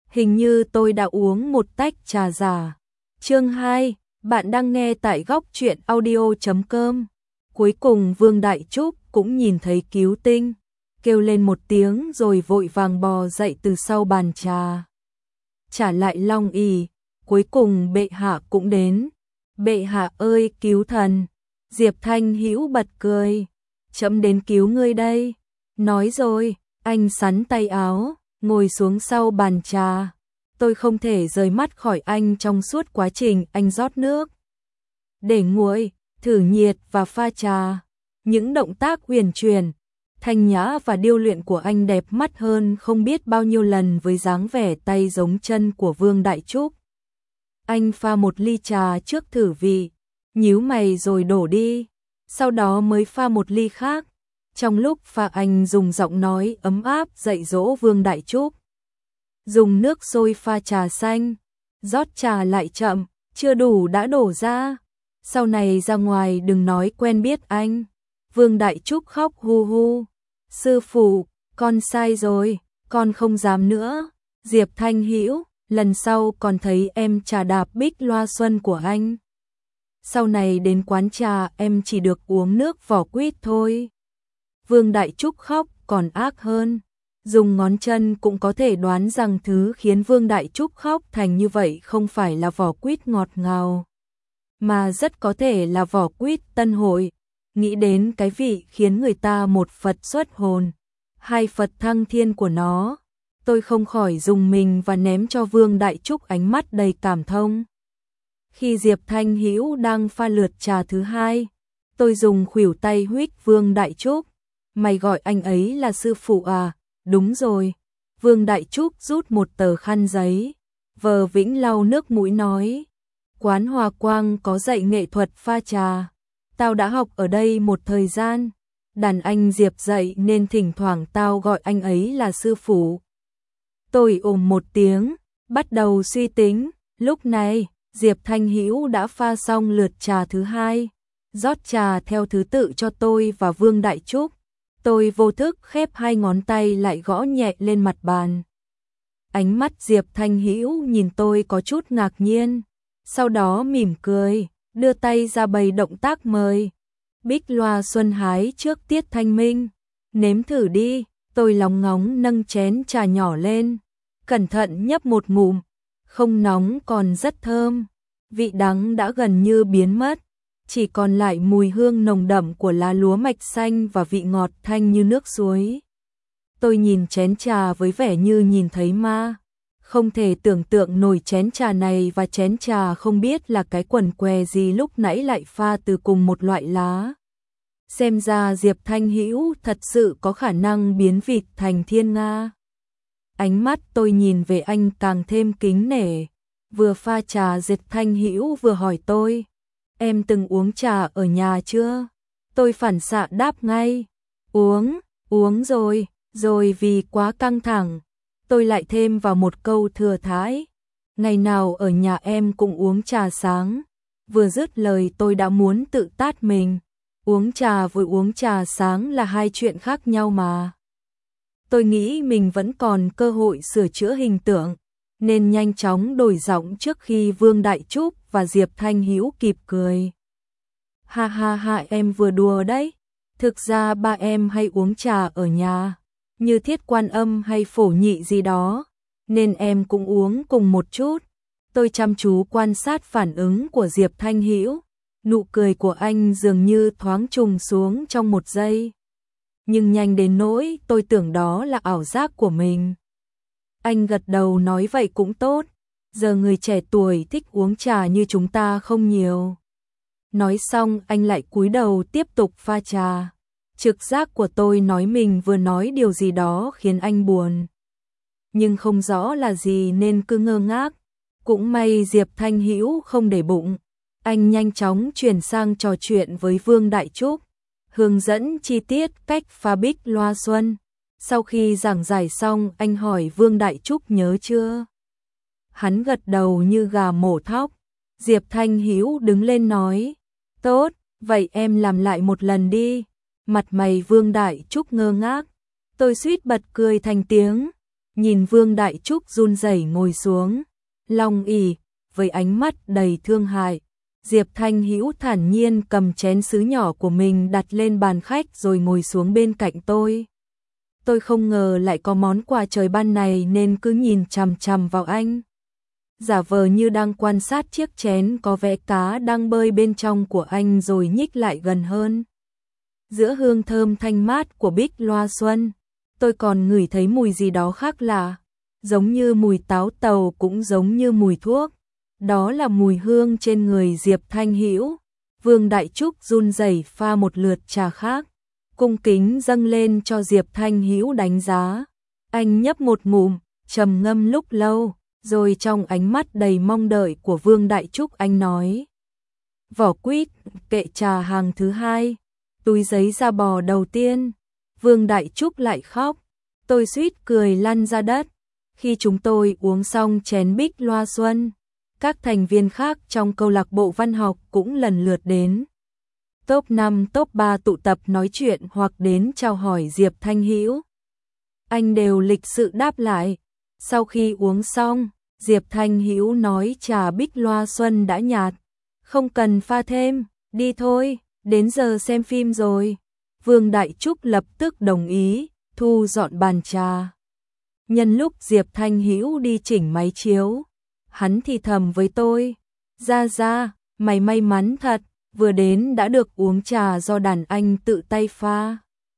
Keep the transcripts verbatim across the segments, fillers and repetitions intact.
hình như tôi đã uống một tách trà giả. Chương hai, bạn đang nghe tại góc truyện audio chấm com. Cuối cùng Vương Đại Trúc cũng nhìn thấy Cứu Tinh, kêu lên một tiếng rồi vội vàng bò dậy từ sau bàn trà. Trả lại long ỷ, cuối cùng bệ hạ cũng đến. Bệ hạ ơi cứu thần. Diệp Thanh Hữu bật cười. Trẫm đến cứu ngươi đây. Nói rồi, anh xắn tay áo, ngồi xuống sau bàn trà. Tôi không thể rời mắt khỏi anh trong suốt quá trình anh rót nước, để nguội, thử nhiệt và pha trà. Những động tác huyền chuyển, thanh nhã và điêu luyện của anh đẹp mắt hơn không biết bao nhiêu lần với dáng vẻ tay giống chân của Vương Đại Trúc. Anh pha một ly trà trước thử vị, nhíu mày rồi đổ đi, sau đó mới pha một ly khác. Trong lúc pha anh dùng giọng nói ấm áp dạy dỗ Vương Đại Trúc. Dùng nước sôi pha trà xanh, rót trà lại chậm, chưa đủ đã đổ ra. Sau này ra ngoài đừng nói quen biết anh. Vương Đại Trúc khóc hu hu. Sư phụ, con sai rồi, con không dám nữa. Diệp Thanh Hữu, lần sau còn thấy em trà đạp Bích Loa Xuân của anh. Sau này đến quán trà em chỉ được uống nước vỏ quýt thôi. Vương Đại Trúc khóc còn ác hơn. Dùng ngón chân cũng có thể đoán rằng thứ khiến Vương Đại Trúc khóc thành như vậy không phải là vỏ quýt ngọt ngào, mà rất có thể là vỏ quýt Tân Hội. Nghĩ đến cái vị khiến người ta một Phật xuất hồn, hai Phật thăng thiên của nó, tôi không khỏi rùng mình và ném cho Vương Đại Trúc ánh mắt đầy cảm thông. Khi Diệp Thanh Hữu đang pha lượt trà thứ hai, tôi dùng khuỷu tay huých Vương Đại Trúc. Mày gọi anh ấy là sư phụ à? Đúng rồi. Vương Đại Trúc rút một tờ khăn giấy, vờ vĩnh lau nước mũi nói. Quán Hòa Quang có dạy nghệ thuật pha trà. Tao đã học ở đây một thời gian. Đàn anh Diệp dạy nên thỉnh thoảng tao gọi anh ấy là sư phụ. Tôi ồm một tiếng, bắt đầu suy tính. Lúc này, Diệp Thanh Hữu đã pha xong lượt trà thứ hai, rót trà theo thứ tự cho tôi và Vương Đại Trúc. Tôi vô thức khép hai ngón tay lại gõ nhẹ lên mặt bàn. Ánh mắt Diệp Thanh Hữu nhìn tôi có chút ngạc nhiên, sau đó mỉm cười, đưa tay ra bày động tác mời. Bích Loa Xuân hái trước tiết thanh minh, nếm thử đi. Tôi lòng ngóng nâng chén trà nhỏ lên, cẩn thận nhấp một ngụm, không nóng còn rất thơm, vị đắng đã gần như biến mất. Chỉ còn lại mùi hương nồng đậm của lá lúa mạch xanh và vị ngọt thanh như nước suối. Tôi nhìn chén trà với vẻ như nhìn thấy ma. Không thể tưởng tượng nổi chén trà này và chén trà không biết là cái quần què gì lúc nãy lại pha từ cùng một loại lá. Xem ra Diệp Thanh Hữu thật sự có khả năng biến vịt thành thiên nga. Ánh mắt tôi nhìn về anh càng thêm kính nể. Vừa pha trà Diệp Thanh Hữu vừa hỏi tôi. Em từng uống trà ở nhà chưa? Tôi phản xạ đáp ngay. Uống, uống rồi, rồi vì quá căng thẳng. Tôi lại thêm vào một câu thừa thãi. Ngày nào ở nhà em cũng uống trà sáng. Vừa dứt lời tôi đã muốn tự tát mình. Uống trà với uống trà sáng là hai chuyện khác nhau mà. Tôi nghĩ mình vẫn còn cơ hội sửa chữa hình tượng, nên nhanh chóng đổi giọng trước khi Vương Đại Trúc và Diệp Thanh Hữu kịp cười. Ha ha ha, em vừa đùa đấy. Thực ra ba em hay uống trà ở nhà, như Thiết Quan Âm hay Phổ Nhị gì đó, nên em cũng uống cùng một chút. Tôi chăm chú quan sát phản ứng của Diệp Thanh Hữu, nụ cười của anh dường như thoáng trùng xuống trong một giây. Nhưng nhanh đến nỗi tôi tưởng đó là ảo giác của mình. Anh gật đầu nói vậy cũng tốt, giờ người trẻ tuổi thích uống trà như chúng ta không nhiều. Nói xong anh lại cúi đầu tiếp tục pha trà. Trực giác của tôi nói mình vừa nói điều gì đó khiến anh buồn, nhưng không rõ là gì nên cứ ngơ ngác. Cũng may Diệp Thanh Hữu không để bụng. Anh nhanh chóng chuyển sang trò chuyện với Vương Đại Trúc, hướng dẫn chi tiết cách pha Bích Loa Xuân. Sau khi giảng giải xong, anh hỏi Vương Đại Trúc nhớ chưa? Hắn gật đầu như gà mổ thóc. Diệp Thanh Hữu đứng lên nói, tốt, vậy em làm lại một lần đi. Mặt mày Vương Đại Trúc ngơ ngác. Tôi suýt bật cười thành tiếng. nhìn Vương Đại Trúc run rẩy ngồi xuống, long ỷ, với ánh mắt đầy thương hại. Diệp Thanh Hữu thản nhiên cầm chén sứ nhỏ của mình đặt lên bàn khách rồi ngồi xuống bên cạnh tôi. Tôi không ngờ lại có món quà trời ban này nên cứ nhìn chằm chằm vào anh. Giả vờ như đang quan sát chiếc chén có vẽ cá đang bơi bên trong của anh rồi nhích lại gần hơn. Giữa hương thơm thanh mát của bích loa xuân, tôi còn ngửi thấy mùi gì đó khác lạ, giống như mùi táo tàu cũng giống như mùi thuốc. Đó là mùi hương trên người Diệp Thanh Hữu. Vương Đại Trúc run rẩy pha một lượt trà khác, cung kính dâng lên cho Diệp Thanh Hữu đánh giá. Anh nhấp một ngụm, trầm ngâm lúc lâu, rồi trong ánh mắt đầy mong đợi của Vương Đại Trúc anh nói: vỏ quýt, kệ trà hàng thứ hai, túi giấy da bò đầu tiên. Vương Đại Trúc lại khóc, tôi suýt cười lăn ra đất. Khi chúng tôi uống xong chén bích loa xuân, các thành viên khác trong câu lạc bộ văn học cũng lần lượt đến. Top năm, top ba tụ tập nói chuyện hoặc đến chào hỏi Diệp Thanh Hữu. Anh đều lịch sự đáp lại. Sau khi uống xong, Diệp Thanh Hữu nói trà bích loa xuân đã nhạt, không cần pha thêm, đi thôi, đến giờ xem phim rồi. Vương Đại Trúc lập tức đồng ý, thu dọn bàn trà. Nhân lúc Diệp Thanh Hữu đi chỉnh máy chiếu, hắn thì thầm với tôi: Ra Ra, mày may mắn thật, vừa đến đã được uống trà do đàn anh tự tay pha.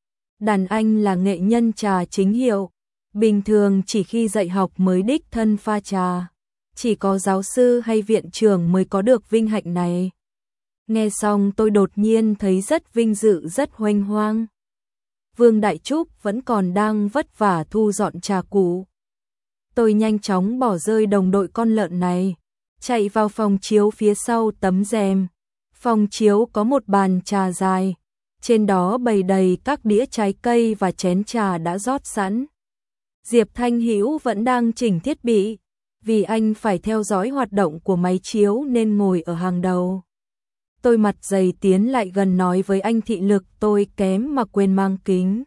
Đàn anh là nghệ nhân trà chính hiệu, bình thường chỉ khi dạy học mới đích thân pha trà, chỉ có giáo sư hay viện trưởng mới có được vinh hạnh này. Nghe xong tôi đột nhiên thấy rất vinh dự, rất hoành hoang. Vương Đại Trúc vẫn còn đang vất vả thu dọn trà cũ. Tôi nhanh chóng bỏ rơi đồng đội con lợn này, chạy vào phòng chiếu phía sau tấm rèm. Phòng chiếu có một bàn trà dài, trên đó bày đầy các đĩa trái cây và chén trà đã rót sẵn. Diệp Thanh Hữu vẫn đang chỉnh thiết bị, vì anh phải theo dõi hoạt động của máy chiếu nên ngồi ở hàng đầu. Tôi mặt dày tiến lại gần nói với anh thị lực tôi kém mà quên mang kính.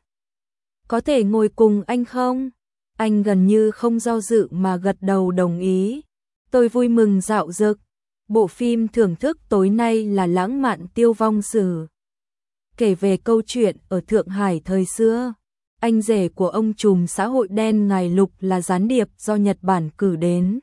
Có thể ngồi cùng anh không? Anh gần như không do dự mà gật đầu đồng ý. Tôi vui mừng dạo dực. Bộ phim thưởng thức tối nay là Lãng mạn tiêu vong sử, kể về câu chuyện ở Thượng Hải thời xưa. Anh rể của ông trùm xã hội đen Ngài Lục là gián điệp do Nhật Bản cử đến,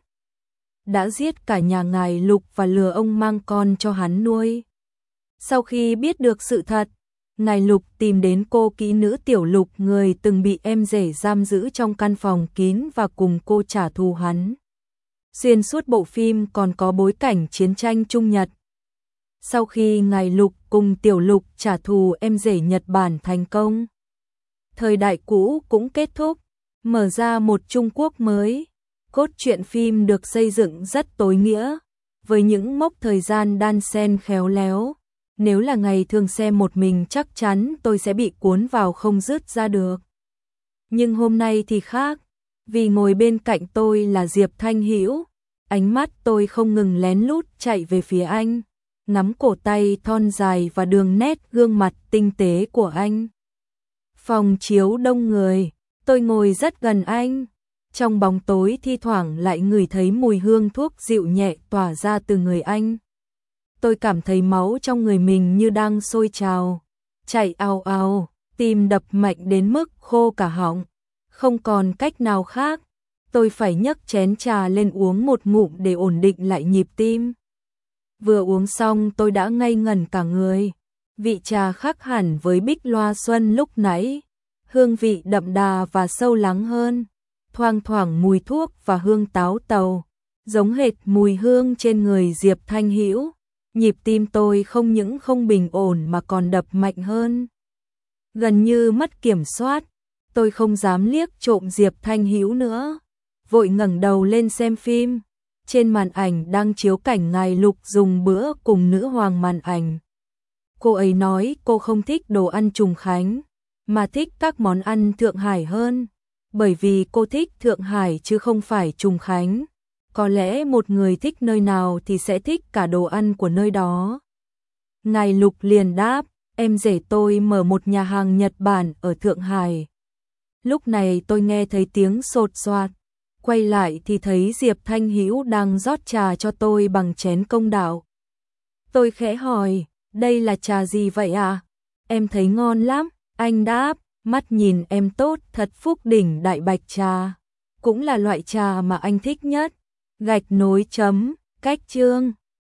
đã giết cả nhà Ngài Lục và lừa ông mang con cho hắn nuôi. Sau khi biết được sự thật, Ngài Lục tìm đến cô kỹ nữ Tiểu Lục, người từng bị em rể giam giữ trong căn phòng kín, và cùng cô trả thù hắn. Xuyên suốt bộ phim còn có bối cảnh chiến tranh Trung Nhật. Sau khi Ngài Lục cùng Tiểu Lục trả thù em rể Nhật Bản thành công, thời đại cũ cũng kết thúc, mở ra một Trung Quốc mới. Cốt truyện phim được xây dựng rất tối nghĩa, với những mốc thời gian đan xen khéo léo. Nếu là ngày thường xem một mình chắc chắn tôi sẽ bị cuốn vào không dứt ra được. Nhưng hôm nay thì khác, vì ngồi bên cạnh tôi là Diệp Thanh Hữu. Ánh mắt tôi không ngừng lén lút chạy về phía anh, nắm cổ tay thon dài và đường nét gương mặt tinh tế của anh. Phòng chiếu đông người, tôi ngồi rất gần anh. Trong bóng tối thi thoảng lại ngửi thấy mùi hương thuốc dịu nhẹ tỏa ra từ người anh. Tôi cảm thấy máu trong người mình như đang sôi trào, chạy ào ào, tim đập mạnh đến mức khô cả họng. Không còn cách nào khác, tôi phải nhấc chén trà lên uống một ngụm để ổn định lại nhịp tim. Vừa uống xong tôi đã ngây ngẩn cả người. Vị trà khác hẳn với bích loa xuân lúc nãy, hương vị đậm đà và sâu lắng hơn, thoang thoảng mùi thuốc và hương táo tàu, giống hệt mùi hương trên người Diệp Thanh Hữu. Nhịp tim tôi không những không bình ổn mà còn đập mạnh hơn, gần như mất kiểm soát. Tôi không dám liếc trộm Diệp Thanh Hữu nữa, vội ngẩng đầu lên xem phim. Trên màn ảnh đang chiếu cảnh Ngài Lục dùng bữa cùng nữ hoàng màn ảnh. Cô ấy nói cô không thích đồ ăn Trùng Khánh, mà thích các món ăn Thượng Hải hơn, bởi vì cô thích Thượng Hải chứ không phải Trùng Khánh. Có lẽ một người thích nơi nào thì sẽ thích cả đồ ăn của nơi đó. Ngài Lục liền đáp, em rể tôi mở một nhà hàng Nhật Bản ở Thượng Hải. Lúc này tôi nghe thấy tiếng sột soạt, quay lại thì thấy Diệp Thanh Hữu đang rót trà cho tôi bằng chén công đạo. Tôi khẽ hỏi, đây là trà gì vậy à? Em thấy ngon lắm, anh đáp, mắt nhìn em tốt thật. Phúc đỉnh đại bạch trà, cũng là loại trà mà anh thích nhất. Gạch nối chấm, cách chương.